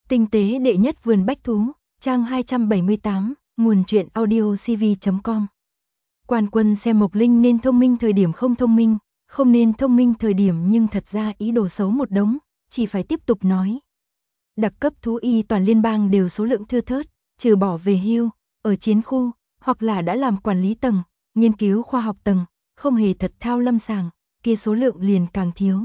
Tinh tế đệ nhất vườn bách thú, trang 278, nguồn truyện audiocv.com. Quan Quân xem Mộc Linh nên thông minh thời điểm không thông minh, không nên thông minh thời điểm nhưng thật ra ý đồ xấu một đống, chỉ phải tiếp tục nói. Đặc cấp thú y toàn liên bang đều số lượng thưa thớt, trừ bỏ về hưu, ở chiến khu, hoặc là đã làm quản lý tầng, nghiên cứu khoa học tầng, không hề thật thao lâm sàng, kia số lượng liền càng thiếu.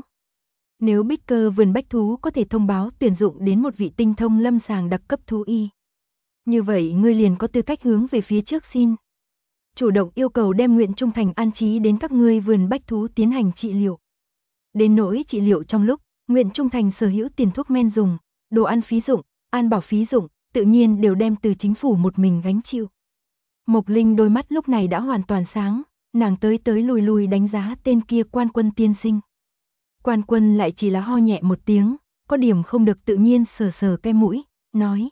Nếu Bích Cơ vườn bách thú có thể thông báo tuyển dụng đến một vị tinh thông lâm sàng đặc cấp thú y, như vậy ngươi liền có tư cách hướng về phía trước xin. Chủ động yêu cầu đem Nguyện Trung Thành an trí đến các ngươi vườn bách thú tiến hành trị liệu. Đến nỗi trị liệu trong lúc, Nguyện Trung Thành sở hữu tiền thuốc men dùng, đồ ăn phí dụng, an bảo phí dụng, tự nhiên đều đem từ chính phủ một mình gánh chịu. Mộc Linh đôi mắt lúc này đã hoàn toàn sáng, nàng tới lui lui đánh giá tên kia Quan Quân tiên sinh. Quan Quân lại chỉ là ho nhẹ một tiếng, có điểm không được tự nhiên sờ sờ cái mũi, nói.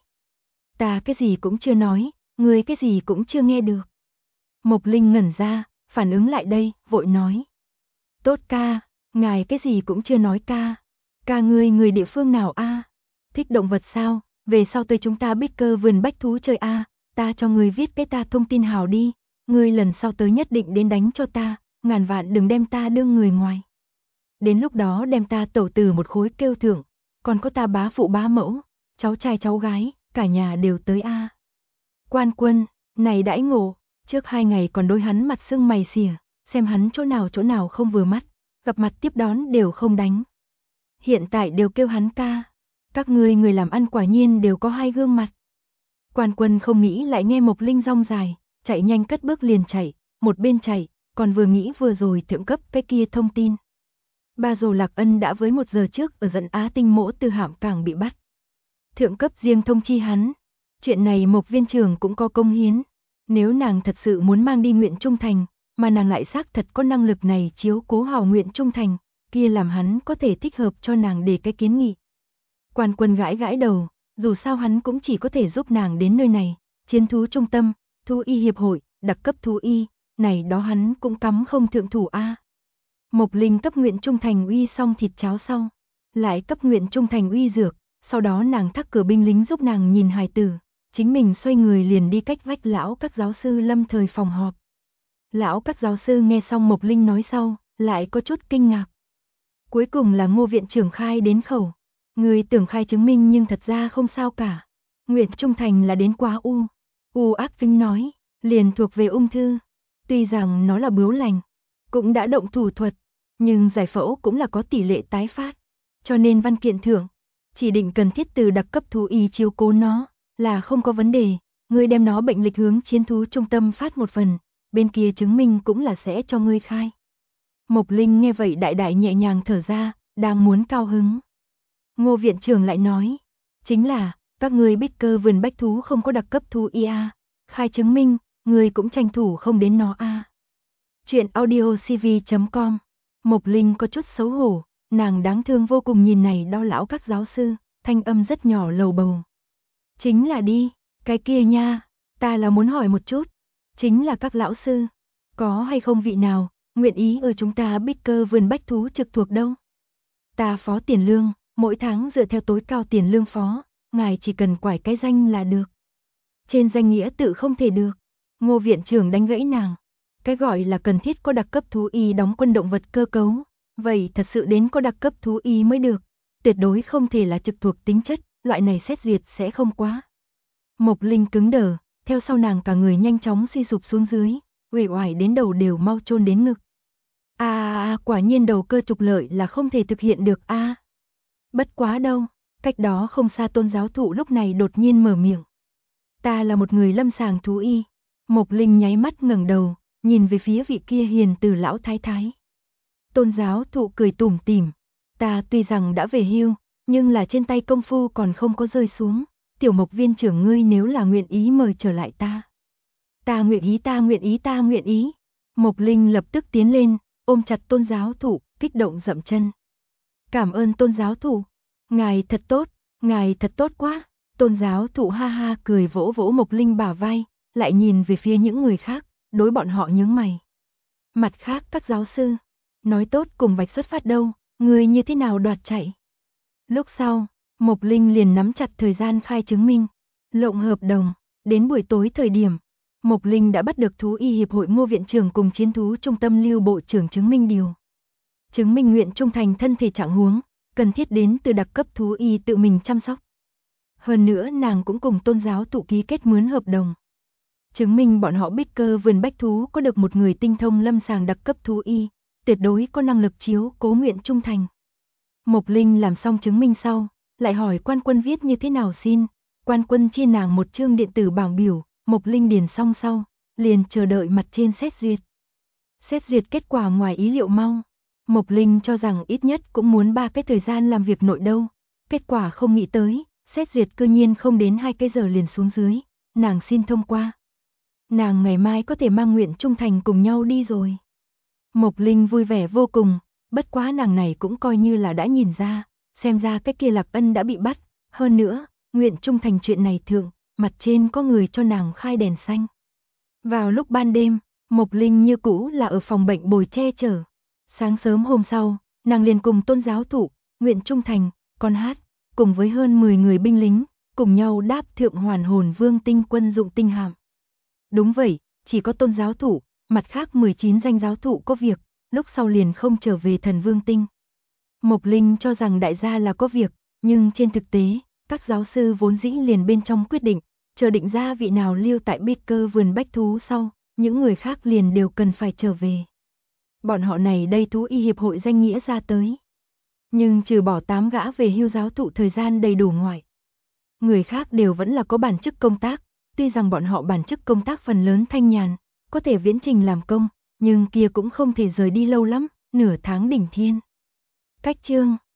Ta cái gì cũng chưa nói, ngươi cái gì cũng chưa nghe được. Mộc Linh ngẩn ra, phản ứng lại đây, vội nói. Tốt ca, ngài cái gì cũng chưa nói ca. Ca ngươi người địa phương nào a? Thích động vật sao? Về sau tới chúng ta Bích Cơ vườn bách thú chơi a, ta cho ngươi viết cái ta thông tin hào đi. Ngươi lần sau tới nhất định đến đánh cho ta, ngàn vạn đừng đem ta đưa người ngoài. Đến lúc đó đem ta tẩu tử một khối kêu thưởng, còn có ta bá phụ bá mẫu, cháu trai cháu gái, cả nhà đều tới a. Quan Quân, này đãi ngộ, trước 2 ngày còn đối hắn mặt sưng mày xỉa, xem hắn chỗ nào không vừa mắt, gặp mặt tiếp đón đều không đánh. Hiện tại đều kêu hắn ca, các ngươi người làm ăn quả nhiên đều có 2 gương mặt. Quan Quân không nghĩ lại nghe Mộc Linh rong dài, chạy nhanh cất bước liền chạy, một bên chạy, còn vừa nghĩ vừa rồi thượng cấp cái kia thông tin. Ba Dồ Lạc Ân đã với 1 giờ trước ở dẫn Á Tinh Mỗ Từ Hạm Cảng bị bắt. Thượng cấp riêng thông chi hắn, chuyện này Mộc viên trưởng cũng có công hiến. Nếu nàng thật sự muốn mang đi Nguyện Trung Thành, mà nàng lại xác thật có năng lực này chiếu cố hảo Nguyện Trung Thành, kia làm hắn có thể thích hợp cho nàng để cái kiến nghị. Quan Quân gãi gãi đầu, dù sao hắn cũng chỉ có thể giúp nàng đến nơi này, chiến thú trung tâm, thú y hiệp hội, đặc cấp thú y, này đó hắn cũng cắm không thượng thủ a. Mộc Linh cấp Nguyện Trung Thành uy xong thịt cháo sau, lại cấp Nguyện Trung Thành uy dược, sau đó nàng thắc cửa binh lính giúp nàng nhìn hài tử, chính mình xoay người liền đi cách vách lão các giáo sư lâm thời phòng họp. Lão các giáo sư nghe xong Mộc Linh nói sau, lại có chút kinh ngạc. Cuối cùng là Ngô viện trưởng khai đến khẩu, người tưởng khai chứng minh nhưng thật ra không sao cả. Nguyện Trung Thành là đến quá u ác tính nói, liền thuộc về ung thư, tuy rằng nó là bướu lành, cũng đã động thủ thuật, nhưng giải phẫu cũng là có tỷ lệ tái phát, cho nên văn kiện thưởng, chỉ định cần thiết từ đặc cấp thú y chiếu cố nó, là không có vấn đề, ngươi đem nó bệnh lịch hướng chiến thú trung tâm phát một phần, bên kia chứng minh cũng là sẽ cho ngươi khai. Mộc Linh nghe vậy đại đại nhẹ nhàng thở ra, đang muốn cao hứng. Ngô viện trưởng lại nói, chính là, các ngươi Bích Cơ vườn bách thú không có đặc cấp thú y a, khai chứng minh, ngươi cũng tranh thủ không đến nó a. Chuyện audiocv.com. Mộc Linh có chút xấu hổ, nàng đáng thương vô cùng nhìn này đau lão các giáo sư, thanh âm rất nhỏ lầu bầu. Chính là đi, cái kia nha, ta là muốn hỏi một chút, chính là các lão sư, có hay không vị nào, nguyện ý ở chúng ta Bích Cơ vườn bách thú trực thuộc đâu. Ta phó tiền lương, mỗi tháng dựa theo tối cao tiền lương phó, ngài chỉ cần quải cái danh là được. Trên danh nghĩa tự không thể được, Ngô viện trưởng đánh gãy nàng. Cái gọi là cần thiết có đặc cấp thú y đóng quân động vật cơ cấu, vậy thật sự đến có đặc cấp thú y mới được, tuyệt đối không thể là trực thuộc tính chất, loại này xét duyệt sẽ không quá. Mộc Linh cứng đờ, theo sau nàng cả người nhanh chóng suy sụp xuống dưới, uể oải đến đầu đều mau chôn đến ngực. Quả nhiên đầu cơ trục lợi là không thể thực hiện được a. Bất quá đâu, cách đó không xa Tôn giáo thụ lúc này đột nhiên mở miệng. Ta là một người lâm sàng thú y. Mộc Linh nháy mắt ngẩng đầu, nhìn về phía vị kia hiền từ lão thái thái. Tôn giáo thụ cười tủm tỉm, ta tuy rằng đã về hưu, nhưng là trên tay công phu còn không có rơi xuống, tiểu Mộc viên trưởng ngươi nếu là nguyện ý mời trở lại ta. Ta nguyện ý, ta nguyện ý, ta nguyện ý. Mộc Linh lập tức tiến lên, ôm chặt Tôn giáo thụ, kích động dậm chân. Cảm ơn Tôn giáo thụ, ngài thật tốt quá. Tôn giáo thụ ha ha cười vỗ vỗ Mộc Linh bả vai, lại nhìn về phía những người khác, đối bọn họ nhướng mày. Mặt khác các giáo sư, nói tốt cùng vạch xuất phát đâu, người như thế nào đoạt chạy. Lúc sau, Mộc Linh liền nắm chặt thời gian khai chứng minh, lộng hợp đồng. Đến buổi tối thời điểm, Mộc Linh đã bắt được thú y hiệp hội Ngô viện trưởng cùng chiến thú trung tâm Lưu bộ trưởng chứng minh điều. Chứng minh nguyện trung thành thân thể trạng huống, cần thiết đến từ đặc cấp thú y tự mình chăm sóc. Hơn nữa nàng cũng cùng Tôn giáo thụ ký kết mướn hợp đồng. Chứng minh bọn họ Baker vườn bách thú có được một người tinh thông lâm sàng đặc cấp thú y, tuyệt đối có năng lực chiếu cố nguyện trung thành. Mộc Linh làm xong chứng minh sau, lại hỏi quan quân viết như thế nào xin, quan quân chia nàng một chương điện tử bảng biểu, Mộc Linh điền xong sau, liền chờ đợi mặt trên xét duyệt. Xét duyệt kết quả ngoài ý liệu mau, Mộc Linh cho rằng ít nhất cũng muốn 3 cái thời gian làm việc nội đâu, kết quả không nghĩ tới, xét duyệt cư nhiên không đến 2 cái giờ liền xuống dưới, nàng xin thông qua. Nàng ngày mai có thể mang nguyện trung thành cùng nhau đi rồi. Mộc Linh vui vẻ vô cùng, bất quá nàng này cũng coi như là đã nhìn ra, xem ra cái kia Lạc Ân đã bị bắt, hơn nữa, nguyện trung thành chuyện này thượng, mặt trên có người cho nàng khai đèn xanh. Vào lúc ban đêm, Mộc Linh như cũ là ở phòng bệnh bồi che chở. Sáng sớm hôm sau, nàng liền cùng Tôn giáo thụ, nguyện trung thành, con hát, cùng với hơn 10 người binh lính, cùng nhau đáp thượng hoàn hồn vương tinh quân dụng tinh hạm. Đúng vậy, chỉ có Tôn giáo thụ, mặt khác 19 danh giáo thụ có việc, lúc sau liền không trở về thần vương tinh. Mộc Linh cho rằng đại gia là có việc, nhưng trên thực tế, các giáo sư vốn dĩ liền bên trong quyết định, chờ định ra vị nào lưu tại Baker vườn bách thú sau, những người khác liền đều cần phải trở về. Bọn họ này đây thú y hiệp hội danh nghĩa ra tới. Nhưng trừ bỏ 8 gã về hưu giáo thụ thời gian đầy đủ ngoại. Người khác đều vẫn là có bản chức công tác, tuy rằng bọn họ bản chức công tác phần lớn thanh nhàn, có thể viễn trình làm công, nhưng kia cũng không thể rời đi lâu lắm, nửa tháng đỉnh thiên. Cách chương